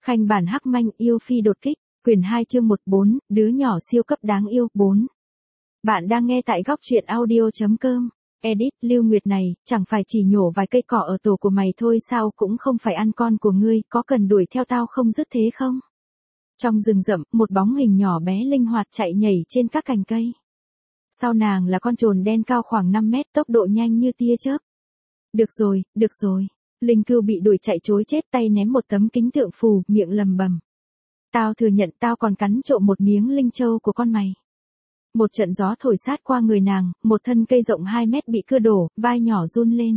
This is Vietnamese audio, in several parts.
Khanh bản hắc manh yêu phi đột kích, quyển 2 chương 14, đứa nhỏ siêu cấp đáng yêu, 4. Bạn đang nghe tại góc truyện audio.com. Edit, Lưu Nguyệt này, chẳng phải chỉ nhổ vài cây cỏ ở tổ của mày thôi sao, cũng không phải ăn con của ngươi, có cần đuổi theo tao không dứt thế không? Trong rừng rậm, một bóng hình nhỏ bé linh hoạt chạy nhảy trên các cành cây. Sau nàng là con trồn đen cao khoảng 5 mét, tốc độ nhanh như tia chớp. Được rồi. Linh Cưu bị đuổi chạy trối chết, tay ném một tấm kính tượng phù, miệng lầm bầm. Tao thừa nhận tao còn cắn trộm một miếng linh châu của con mày. Một trận gió thổi sát qua người nàng, một thân cây rộng 2 mét bị cưa đổ, vai nhỏ run lên.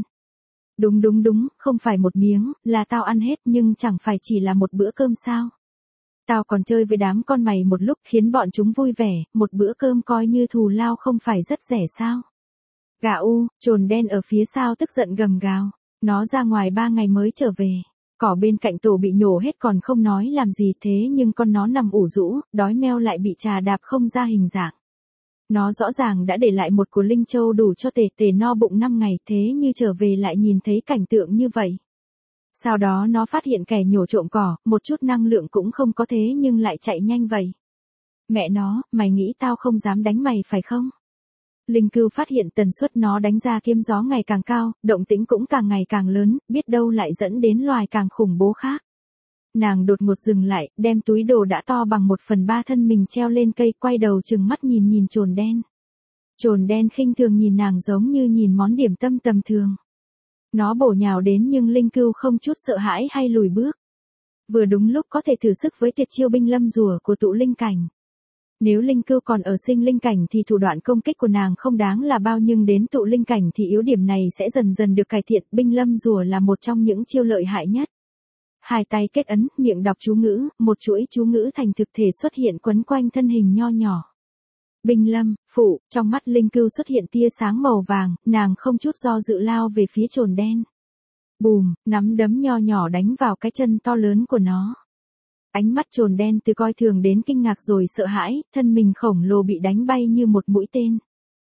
Đúng, không phải một miếng, là tao ăn hết nhưng chẳng phải chỉ là một bữa cơm sao. Tao còn chơi với đám con mày một lúc khiến bọn chúng vui vẻ, một bữa cơm coi như thù lao không phải rất rẻ sao. Gà u, trồn đen ở phía sau tức giận gầm gào. Nó ra ngoài 3 ngày mới trở về. Cỏ bên cạnh tổ bị nhổ hết còn không nói làm gì thế nhưng con nó nằm ủ rũ, đói meo lại bị trà đạp không ra hình dạng. Nó rõ ràng đã để lại một của linh châu đủ cho tề tề no bụng 5 ngày thế như trở về lại nhìn thấy cảnh tượng như vậy. Sau đó nó phát hiện kẻ nhổ trộm cỏ, một chút năng lượng cũng không có thế nhưng lại chạy nhanh vậy. Mẹ nó, mày nghĩ tao không dám đánh mày phải không? Linh Cưu phát hiện tần suất nó đánh ra kiếm gió ngày càng cao, động tĩnh cũng càng ngày càng lớn, biết đâu lại dẫn đến loài càng khủng bố khác. Nàng đột ngột dừng lại, đem túi đồ đã to bằng 1/3 thân mình treo lên cây, quay đầu trừng mắt nhìn trồn đen. Trồn đen khinh thường nhìn nàng giống như nhìn món điểm tâm tầm thường. Nó bổ nhào đến nhưng Linh Cưu không chút sợ hãi hay lùi bước. Vừa đúng lúc có thể thử sức với tuyệt chiêu binh lâm rùa của tụ linh cảnh. Nếu Linh Cưu còn ở sinh linh cảnh thì thủ đoạn công kích của nàng không đáng là bao nhưng đến tụ linh cảnh thì yếu điểm này sẽ dần dần được cải thiện. Binh lâm rùa là một trong những chiêu lợi hại nhất. Hai tay kết ấn, miệng đọc chú ngữ, một chuỗi chú ngữ thành thực thể xuất hiện quấn quanh thân hình nho nhỏ. Binh lâm, phụ, trong mắt Linh Cưu xuất hiện tia sáng màu vàng, nàng không chút do dự lao về phía trồn đen. Bùm, nắm đấm nho nhỏ đánh vào cái chân to lớn của nó. Ánh mắt trồn đen từ coi thường đến kinh ngạc rồi sợ hãi, thân mình khổng lồ bị đánh bay như một mũi tên.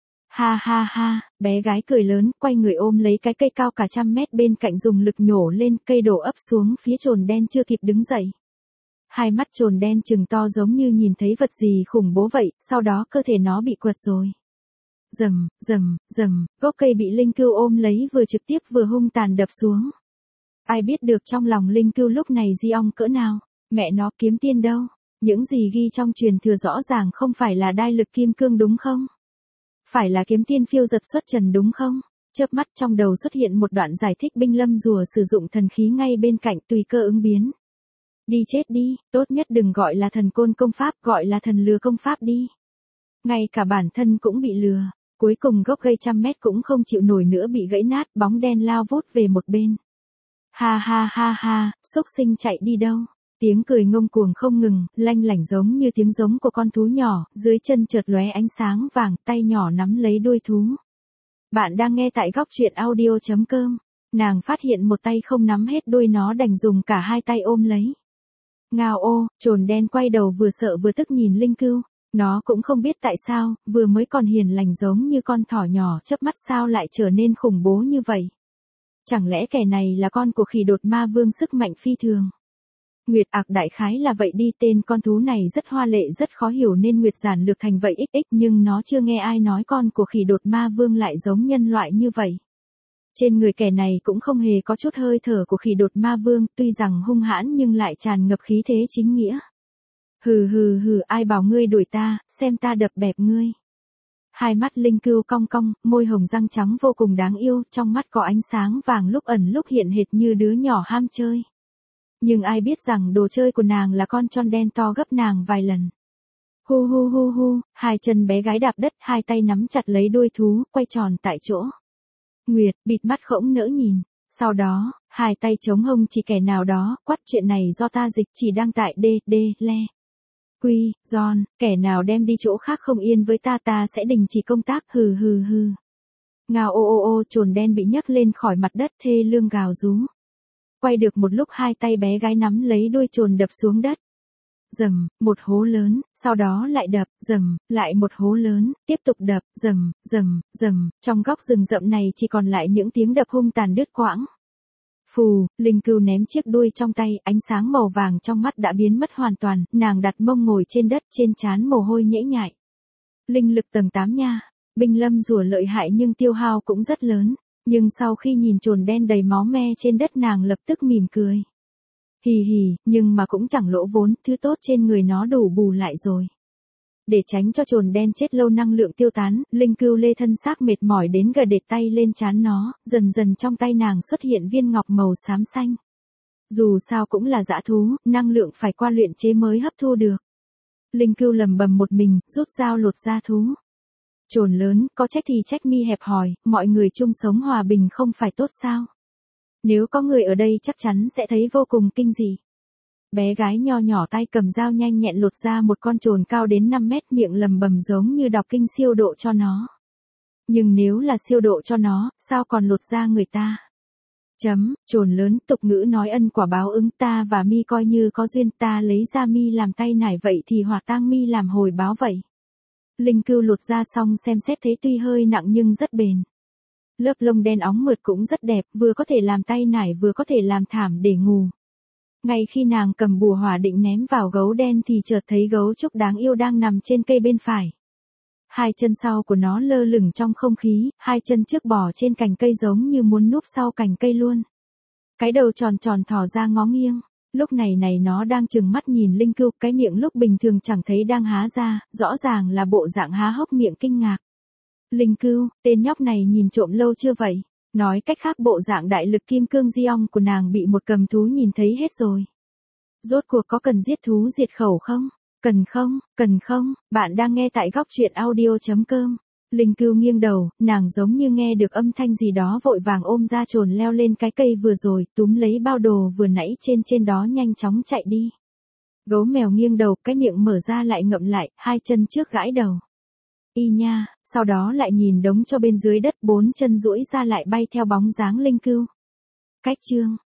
Ha, bé gái cười lớn, quay người ôm lấy cái cây cao cả 100 mét bên cạnh dùng lực nhổ lên, cây đổ ấp xuống phía trồn đen chưa kịp đứng dậy. Hai mắt trồn đen trừng to giống như nhìn thấy vật gì khủng bố vậy, sau đó cơ thể nó bị quật rồi. Rầm, gốc cây bị Linh Cưu ôm lấy vừa trực tiếp vừa hung tàn đập xuống. Ai biết được trong lòng Linh Cưu lúc này di ong cỡ nào. Mẹ nó, kiếm tiên đâu? Những gì ghi trong truyền thừa rõ ràng không phải là đai lực kim cương đúng không? Phải là kiếm tiên phiêu giật xuất trần đúng không? Chớp mắt trong đầu xuất hiện một đoạn giải thích binh lâm rùa sử dụng thần khí ngay bên cạnh tùy cơ ứng biến. Đi chết đi, tốt nhất đừng gọi là thần côn công pháp, gọi là thần lừa công pháp đi. Ngay cả bản thân cũng bị lừa, cuối cùng gốc cây 100 mét cũng không chịu nổi nữa bị gãy nát, bóng đen lao vút về một bên. Ha, xúc sinh chạy đi đâu? Tiếng cười ngông cuồng không ngừng, lanh lảnh giống như tiếng giống của con thú nhỏ, dưới chân chợt lóe ánh sáng vàng, tay nhỏ nắm lấy đuôi thú. Bạn đang nghe tại góc truyện audio.com. Nàng phát hiện một tay không nắm hết đuôi nó đành dùng cả hai tay ôm lấy. Ngao ô, trồn đen quay đầu vừa sợ vừa tức nhìn Linh Cưu. Nó cũng không biết tại sao, vừa mới còn hiền lành giống như con thỏ nhỏ chớp mắt sao lại trở nên khủng bố như vậy. Chẳng lẽ kẻ này là con của khỉ đột ma vương sức mạnh phi thường? Nguyệt ạc đại khái là vậy đi, tên con thú này rất hoa lệ rất khó hiểu nên Nguyệt giản lược thành vậy xx nhưng nó chưa nghe ai nói con của khỉ đột ma vương lại giống nhân loại như vậy. Trên người kẻ này cũng không hề có chút hơi thở của khỉ đột ma vương, tuy rằng hung hãn nhưng lại tràn ngập khí thế chính nghĩa. Hừ, ai bảo ngươi đuổi ta, xem ta đập bẹp ngươi. Hai mắt Linh Cưu cong cong, môi hồng răng trắng vô cùng đáng yêu, trong mắt có ánh sáng vàng lúc ẩn lúc hiện hệt như đứa nhỏ ham chơi. Nhưng ai biết rằng đồ chơi của nàng là con tròn đen to gấp nàng vài lần. Hu, hai chân bé gái đạp đất, hai tay nắm chặt lấy đuôi thú, quay tròn tại chỗ. Nguyệt, bịt mắt khổng nỡ nhìn. Sau đó, hai tay chống hông chỉ kẻ nào đó, quát chuyện này do ta dịch chỉ đăng tại le. Quy, John, kẻ nào đem đi chỗ khác không yên với ta sẽ đình chỉ công tác, hừ. Ngao ô, trồn đen bị nhấc lên khỏi mặt đất thê lương gào rú. Quay được một lúc hai tay bé gái nắm lấy đuôi trồn đập xuống đất. Rầm, một hố lớn, sau đó lại đập, rầm, lại một hố lớn, tiếp tục đập, rầm, trong góc rừng rậm này chỉ còn lại những tiếng đập hung tàn đứt quãng. Phù, Linh Cưu ném chiếc đuôi trong tay, ánh sáng màu vàng trong mắt đã biến mất hoàn toàn, nàng đặt mông ngồi trên đất, trên trán mồ hôi nhễ nhại. Linh lực tầng 8 nha, binh lâm rùa lợi hại nhưng tiêu hao cũng rất lớn, nhưng sau khi nhìn chồn đen đầy máu me trên đất nàng lập tức mỉm cười. Hì hì, nhưng mà cũng chẳng lỗ vốn, thứ tốt trên người nó đủ bù lại rồi. Để tránh cho chồn đen chết lâu năng lượng tiêu tán, Linh Cưu lê thân xác mệt mỏi đến gờ đệt tay lên trán nó, dần dần trong tay nàng xuất hiện viên ngọc màu xám xanh. Dù sao cũng là dã thú, năng lượng phải qua luyện chế mới hấp thu được. Linh Cưu lầm bầm một mình, rút dao lột da thú. Chồn lớn, có trách thì trách mi hẹp hòi, mọi người chung sống hòa bình không phải tốt sao? Nếu có người ở đây chắc chắn sẽ thấy vô cùng kinh dị. Bé gái nho nhỏ tay cầm dao nhanh nhẹn lột ra một con chồn cao đến 5 mét, miệng lầm bầm giống như đọc kinh siêu độ cho nó. Nhưng nếu là siêu độ cho nó, sao còn lột ra người ta? Chồn lớn, tục ngữ nói ân quả báo ứng, ta và mi coi như có duyên, ta lấy ra mi làm tay nải vậy thì hỏa tang mi làm hồi báo vậy. Linh Cưu lột ra xong xem xét thấy tuy hơi nặng nhưng rất bền. Lớp lông đen óng mượt cũng rất đẹp, vừa có thể làm tay nải vừa có thể làm thảm để ngủ. Ngay khi nàng cầm bùa hỏa định ném vào gấu đen thì chợt thấy gấu trúc đáng yêu đang nằm trên cây bên phải. Hai chân sau của nó lơ lửng trong không khí, hai chân trước bò trên cành cây giống như muốn núp sau cành cây luôn. Cái đầu tròn tròn thò ra ngó nghiêng. Lúc này nó đang trừng mắt nhìn Linh Cưu, cái miệng lúc bình thường chẳng thấy đang há ra, rõ ràng là bộ dạng há hốc miệng kinh ngạc. Linh Cưu, tên nhóc này nhìn trộm lâu chưa vậy? Nói cách khác bộ dạng đại lực kim cương Giong của nàng bị một cầm thú nhìn thấy hết rồi. Rốt cuộc có cần giết thú diệt khẩu không? Cần không, bạn đang nghe tại góc truyện audio.com. Linh Cưu nghiêng đầu, nàng giống như nghe được âm thanh gì đó vội vàng ôm ra chồn leo lên cái cây vừa rồi, túm lấy bao đồ vừa nãy trên đó nhanh chóng chạy đi. Gấu mèo nghiêng đầu, cái miệng mở ra lại ngậm lại, hai chân trước gãi đầu. Y nha, sau đó lại nhìn đống cho bên dưới đất, bốn chân duỗi ra lại bay theo bóng dáng Linh Cưu. Cách chương